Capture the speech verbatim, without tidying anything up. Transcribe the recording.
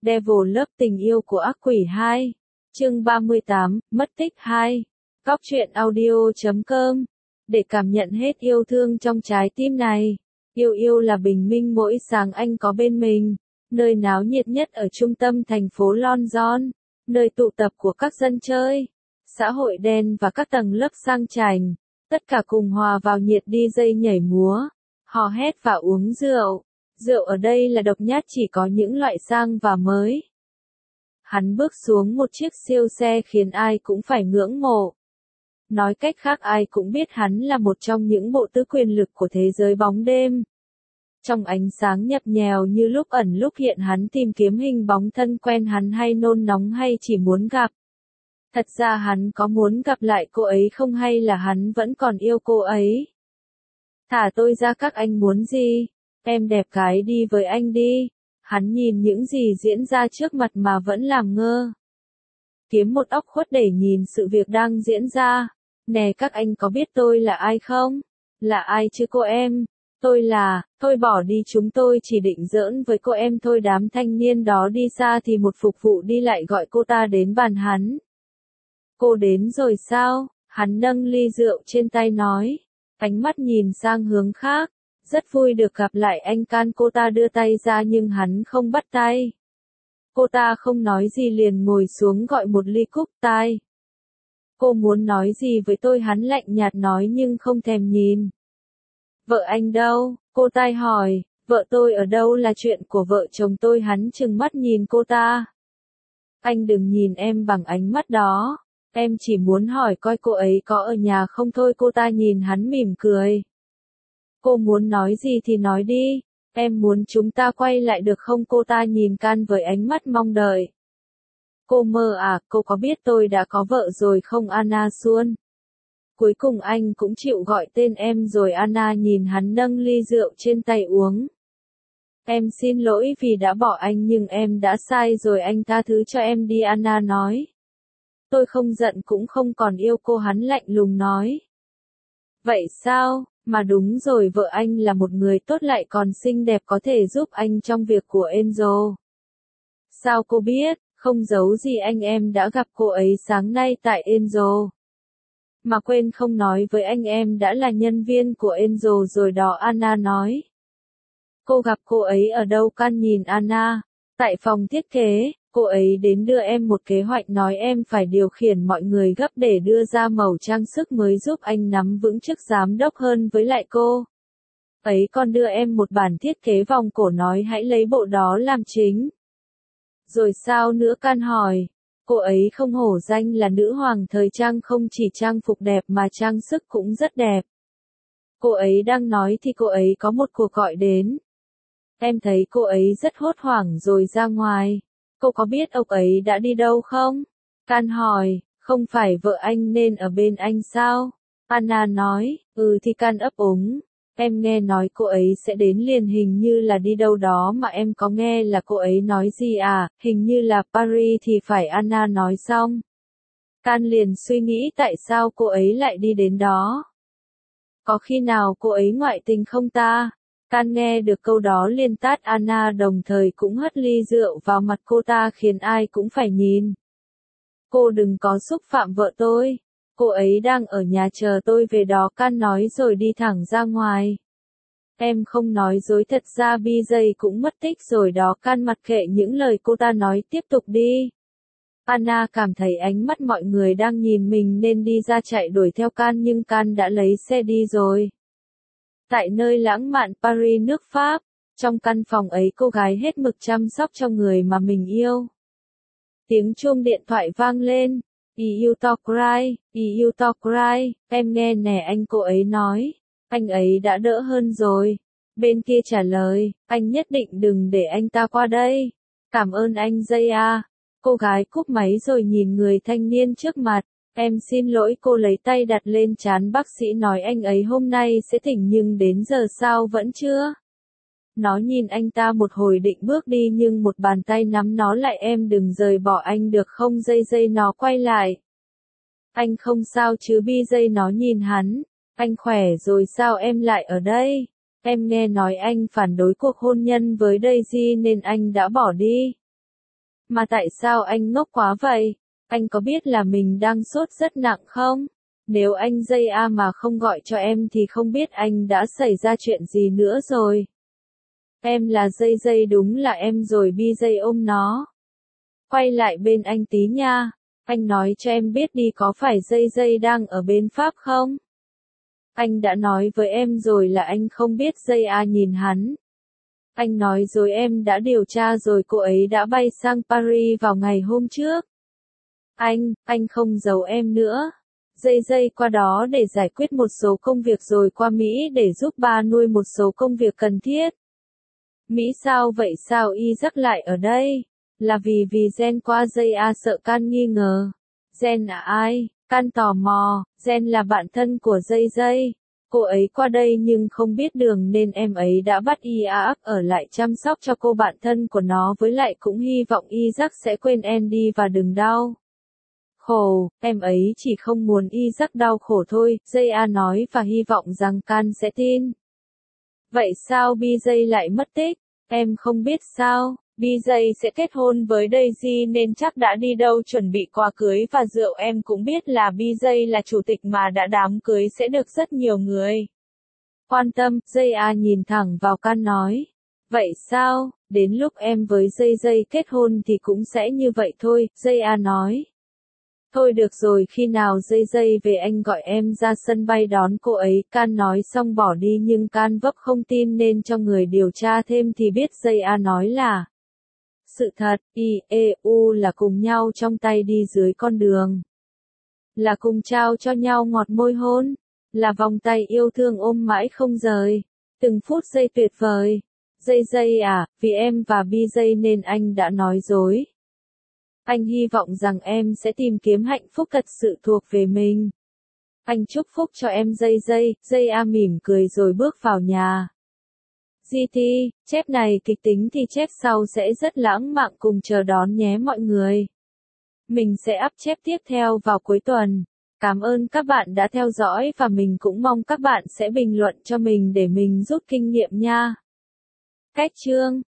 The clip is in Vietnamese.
Devil Love tình yêu của ác quỷ hai. Chương ba mươi tám, mất tích hai. Góc truyện audio chấm com. Để cảm nhận hết yêu thương trong trái tim này. Yêu yêu là bình minh mỗi sáng anh có bên mình. Nơi náo nhiệt nhất ở trung tâm thành phố London. Nơi tụ tập của các dân chơi. Xã hội đen và các tầng lớp sang chảnh. Tất cả cùng hòa vào nhiệt đi dây nhảy múa. Hò hét và uống rượu. Rượu ở đây là độc nhất, chỉ có những loại sang và mới. Hắn bước xuống một chiếc siêu xe khiến ai cũng phải ngưỡng mộ. Nói cách khác, ai cũng biết hắn là một trong những bộ tứ quyền lực của thế giới bóng đêm. Trong ánh sáng nhập nhèo như lúc ẩn lúc hiện, hắn tìm kiếm hình bóng thân quen hắn, hay nôn nóng hay chỉ muốn gặp. Thật ra hắn có muốn gặp lại cô ấy không, hay là hắn vẫn còn yêu cô ấy? Thả tôi ra, các anh muốn gì? Em đẹp gái đi với anh đi. Hắn nhìn những gì diễn ra trước mặt mà vẫn làm ngơ. Kiếm một óc khuất để nhìn sự việc đang diễn ra. Nè, các anh có biết tôi là ai không? Là ai chứ cô em? Tôi là, thôi bỏ đi, chúng tôi chỉ định giỡn với cô em thôi. Đám thanh niên đó đi xa thì một phục vụ đi lại gọi cô ta đến bàn hắn. Cô đến rồi sao? Hắn nâng ly rượu trên tay nói. Ánh mắt nhìn sang hướng khác. Rất vui được gặp lại anh Can. Cô ta đưa tay ra nhưng hắn không bắt tay. Cô ta không nói gì liền ngồi xuống gọi một ly cúc tai. Cô muốn nói gì với tôi? Hắn lạnh nhạt nói nhưng không thèm nhìn. Vợ anh đâu? Cô tai hỏi. Vợ tôi ở đâu là chuyện của vợ chồng tôi. Hắn trừng mắt nhìn cô ta. Anh đừng nhìn em bằng ánh mắt đó. Em chỉ muốn hỏi coi cô ấy có ở nhà không thôi. Cô ta nhìn hắn mỉm cười. Cô muốn nói gì thì nói đi. Em muốn chúng ta quay lại được không? Cô ta nhìn Can với ánh mắt mong đợi. Cô mơ à, cô có biết tôi đã có vợ rồi không Anna Xuân? Cuối cùng anh cũng chịu gọi tên em rồi. Anna nhìn hắn nâng ly rượu trên tay uống. Em xin lỗi vì đã bỏ anh, nhưng em đã sai rồi, anh tha thứ cho em đi, Anna nói. Tôi không giận cũng không còn yêu cô, hắn lạnh lùng nói. Vậy sao? Mà đúng rồi, vợ anh là một người tốt lại còn xinh đẹp, có thể giúp anh trong việc của Angel. Sao cô biết? Không giấu gì anh, em đã gặp cô ấy sáng nay tại Angel. Mà quên không nói với anh, em đã là nhân viên của Angel rồi đó, Anna nói. Cô gặp cô ấy ở đâu? Can nhìn Anna. Tại phòng thiết kế, cô ấy đến đưa em một kế hoạch, nói em phải điều khiển mọi người gấp để đưa ra mẩu trang sức mới giúp anh nắm vững chức giám đốc hơn. Với lại cô ấy còn đưa em một bản thiết kế vòng cổ, nói hãy lấy bộ đó làm chính. Rồi sao nữa? Can hỏi. Cô ấy không hổ danh là nữ hoàng thời trang, không chỉ trang phục đẹp mà trang sức cũng rất đẹp. Cô ấy đang nói thì cô ấy có một cuộc gọi đến. Em thấy cô ấy rất hốt hoảng rồi ra ngoài. Cô có biết ông ấy đã đi đâu không? Can hỏi. Không phải vợ anh nên ở bên anh sao? Anna nói. Ừ thì Can ấp úng. Em nghe nói cô ấy sẽ đến liền, hình như là đi đâu đó mà em có nghe là cô ấy nói gì à, hình như là Paris thì phải, Anna nói xong. Can liền suy nghĩ tại sao cô ấy lại đi đến đó. Có khi nào cô ấy ngoại tình không ta? Can nghe được câu đó liền tát Anna, đồng thời cũng hất ly rượu vào mặt cô ta khiến ai cũng phải nhìn. Cô đừng có xúc phạm vợ tôi. Cô ấy đang ở nhà chờ tôi về đó, Can nói rồi đi thẳng ra ngoài. Em không nói dối, thật ra bê jay cũng mất tích rồi đó. Can mặc kệ những lời cô ta nói, tiếp tục đi. Anna cảm thấy ánh mắt mọi người đang nhìn mình nên đi ra chạy đuổi theo Can, nhưng Can đã lấy xe đi rồi. Tại nơi lãng mạn Paris, nước Pháp, trong căn phòng ấy cô gái hết mực chăm sóc cho người mà mình yêu. Tiếng chuông điện thoại vang lên. You talk right, you talk right, em nghe nè anh, cô ấy nói. Anh ấy đã đỡ hơn rồi. Bên kia trả lời, anh nhất định đừng để anh ta qua đây. Cảm ơn anh Jay à. Cô gái cúp máy rồi nhìn người thanh niên trước mặt. Em xin lỗi, cô lấy tay đặt lên trán bác sĩ, nói anh ấy hôm nay sẽ tỉnh nhưng đến giờ sao vẫn chưa? Nó nhìn anh ta một hồi định bước đi nhưng một bàn tay nắm nó lại. Em đừng rời bỏ anh được không? Dây dây nó quay lại. Anh không sao chứ? Bi dây nó nhìn hắn. Anh khỏe rồi sao em lại ở đây? Em nghe nói anh phản đối cuộc hôn nhân với Daisy nên anh đã bỏ đi. Mà tại sao anh ngốc quá vậy? Anh có biết là mình đang sốt rất nặng không? Nếu anh dây a mà không gọi cho em thì không biết anh đã xảy ra chuyện gì nữa rồi. Em là dây dây đúng là em rồi bi dây ôm nó. Quay lại bên anh tí nha. Anh nói cho em biết đi có phải dây dây đang ở bên Pháp không? Anh đã nói với em rồi là anh không biết dây a nhìn hắn. Anh nói rồi em đã điều tra rồi cô ấy đã bay sang Paris vào ngày hôm trước. Anh, anh không giấu em nữa. Dây dây qua đó để giải quyết một số công việc rồi qua Mỹ để giúp ba nuôi một số công việc cần thiết. Mỹ sao vậy sao Isaac lại ở đây? Là vì vì Jen qua dây a sợ Can nghi ngờ. Jen là ai? Can tò mò, Jen là bạn thân của dây dây. Cô ấy qua đây nhưng không biết đường nên em ấy đã bắt Isaac ở lại chăm sóc cho cô bạn thân của nó với lại cũng hy vọng Isaac sẽ quên Andy và đừng đau khổ, em ấy chỉ không muốn Isaac đau khổ thôi, dây a nói và hy vọng rằng Can sẽ tin. Vậy sao bê jay lại mất tích? Em không biết sao, bê jay sẽ kết hôn với Daisy nên chắc đã đi đâu chuẩn bị quà cưới và rượu em cũng biết là bê jay là chủ tịch mà đã đám cưới sẽ được rất nhiều người quan tâm, dây a nhìn thẳng vào Can nói. Vậy sao, đến lúc em với dây dây kết hôn thì cũng sẽ như vậy thôi, dây a nói. Thôi được rồi khi nào dây dây về anh gọi em ra sân bay đón cô ấy, Can nói xong bỏ đi nhưng Can vấp không tin nên cho người điều tra thêm thì biết dây a nói là sự thật, I, E, U là cùng nhau trong tay đi dưới con đường. Là cùng trao cho nhau ngọt môi hôn. Là vòng tay yêu thương ôm mãi không rời. Từng phút giây tuyệt vời. Dây dây à, vì em và bê jay nên anh đã nói dối. Anh hy vọng rằng em sẽ tìm kiếm hạnh phúc thật sự thuộc về mình. Anh chúc phúc cho em dây dây, dây a mỉm cười rồi bước vào nhà. giê tê, chép này kịch tính thì chép sau sẽ rất lãng mạn cùng chờ đón nhé mọi người. Mình sẽ up chép tiếp theo vào cuối tuần. Cảm ơn các bạn đã theo dõi và mình cũng mong các bạn sẽ bình luận cho mình để mình rút kinh nghiệm nha. Cách chương